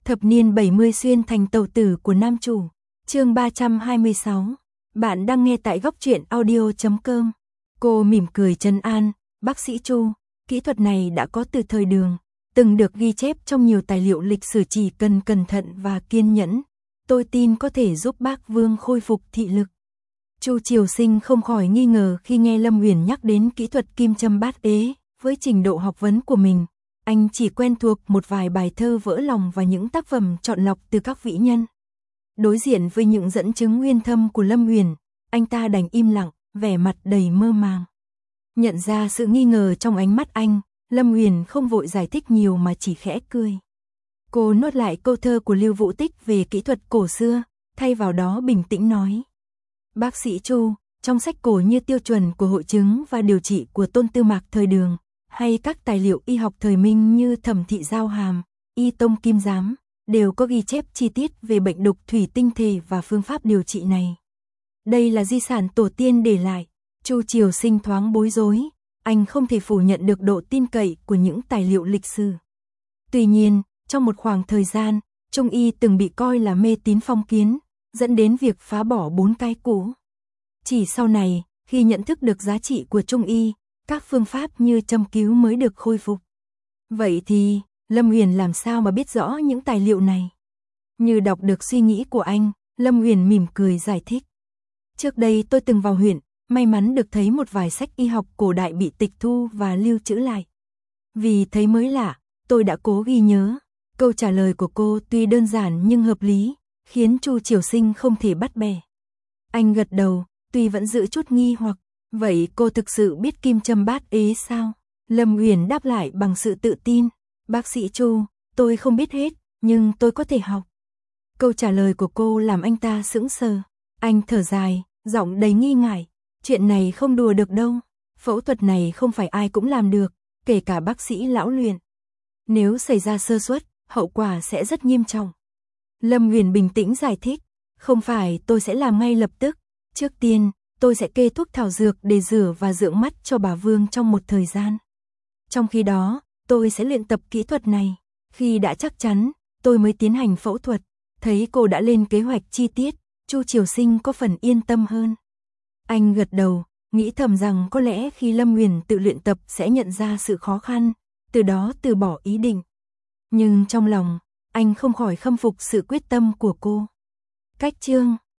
Thập niên 70 xuyên thành tàu tử của nam chủ. Chương 326. Bạn đang nghe tại góc truyện audio.com. Cô mỉm cười trấn an, "Bác sĩ Chu, kỹ thuật này đã có từ thời Đường, từng được ghi chép trong nhiều tài liệu lịch sử, chỉ cần cẩn thận và kiên nhẫn, tôi tin có thể giúp bác Vương khôi phục thị lực." Chu Triều Sinh không khỏi nghi ngờ khi nghe Lâm Uyển nhắc đến kỹ thuật kim châm bát ế. Với trình độ học vấn của mình, anh chỉ quen thuộc một vài bài thơ vỡ lòng và những tác phẩm chọn lọc từ các vĩ nhân. Đối diện với những dẫn chứng uyên thâm của Lâm Uyển, anh ta đành im lặng, vẻ mặt đầy mơ màng. Nhận ra sự nghi ngờ trong ánh mắt anh, Lâm Uyển không vội giải thích nhiều mà chỉ khẽ cười. Cô nốt lại câu thơ của Lưu Vũ Tích về kỹ thuật cổ xưa, thay vào đó bình tĩnh nói: "Bác sĩ Chu, trong sách cổ như tiêu chuẩn của hội chứng và điều trị của Tôn Tư Mạc thời Đường, hay các tài liệu y học thời Minh như Thẩm Thị Giao Hàm, Y Tông Kim Giám, đều có ghi chép chi tiết về bệnh đục thủy tinh thể và phương pháp điều trị này. Đây là di sản tổ tiên để lại." Chu Triều Sinh thoáng bối rối, anh không thể phủ nhận được độ tin cậy của những tài liệu lịch sử. Tuy nhiên, trong một khoảng thời gian, Trung y từng bị coi là mê tín phong kiến, dẫn đến việc phá bỏ 4 cái cũ. Chỉ sau này, khi nhận thức được giá trị của Trung y, các phương pháp như châm cứu mới được khôi phục. Vậy thì, Lâm Uyển làm sao mà biết rõ những tài liệu này? Như đọc được suy nghĩ của anh, Lâm Uyển mỉm cười giải thích. "Trước đây tôi từng vào huyện, may mắn được thấy một vài sách y học cổ đại bị tịch thu và lưu trữ lại. Vì thấy mới lạ, tôi đã cố ghi nhớ." Câu trả lời của cô tuy đơn giản nhưng hợp lý, khiến Chu Triều Sinh không thể bắt bẻ. Anh gật đầu, tuy vẫn giữ chút nghi hoặc. "Vậy cô thực sự biết kim châm bát ế sao?" Lâm Uyển đáp lại bằng sự tự tin. "Bác sĩ Chu, tôi không biết hết, nhưng tôi có thể học." Câu trả lời của cô làm anh ta sững sờ. Anh thở dài, giọng đầy nghi ngại. "Chuyện này không đùa được đâu. Phẫu thuật này không phải ai cũng làm được, kể cả bác sĩ lão luyện. Nếu xảy ra sơ suất, hậu quả sẽ rất nghiêm trọng." Lâm Uyển bình tĩnh giải thích. "Không phải tôi sẽ làm ngay lập tức. Trước tiên, tôi sẽ kê thuốc thảo dược để rửa và dưỡng mắt cho bà Vương trong một thời gian. Trong khi đó, tôi sẽ luyện tập kỹ thuật này. Khi đã chắc chắn, tôi mới tiến hành phẫu thuật." Thấy cô đã lên kế hoạch chi tiết, Chu Triều Sinh có phần yên tâm hơn. Anh gật đầu, nghĩ thầm rằng có lẽ khi Lâm Uyển tự luyện tập sẽ nhận ra sự khó khăn, từ đó từ bỏ ý định. Nhưng trong lòng, anh không khỏi khâm phục sự quyết tâm của cô. Cách chương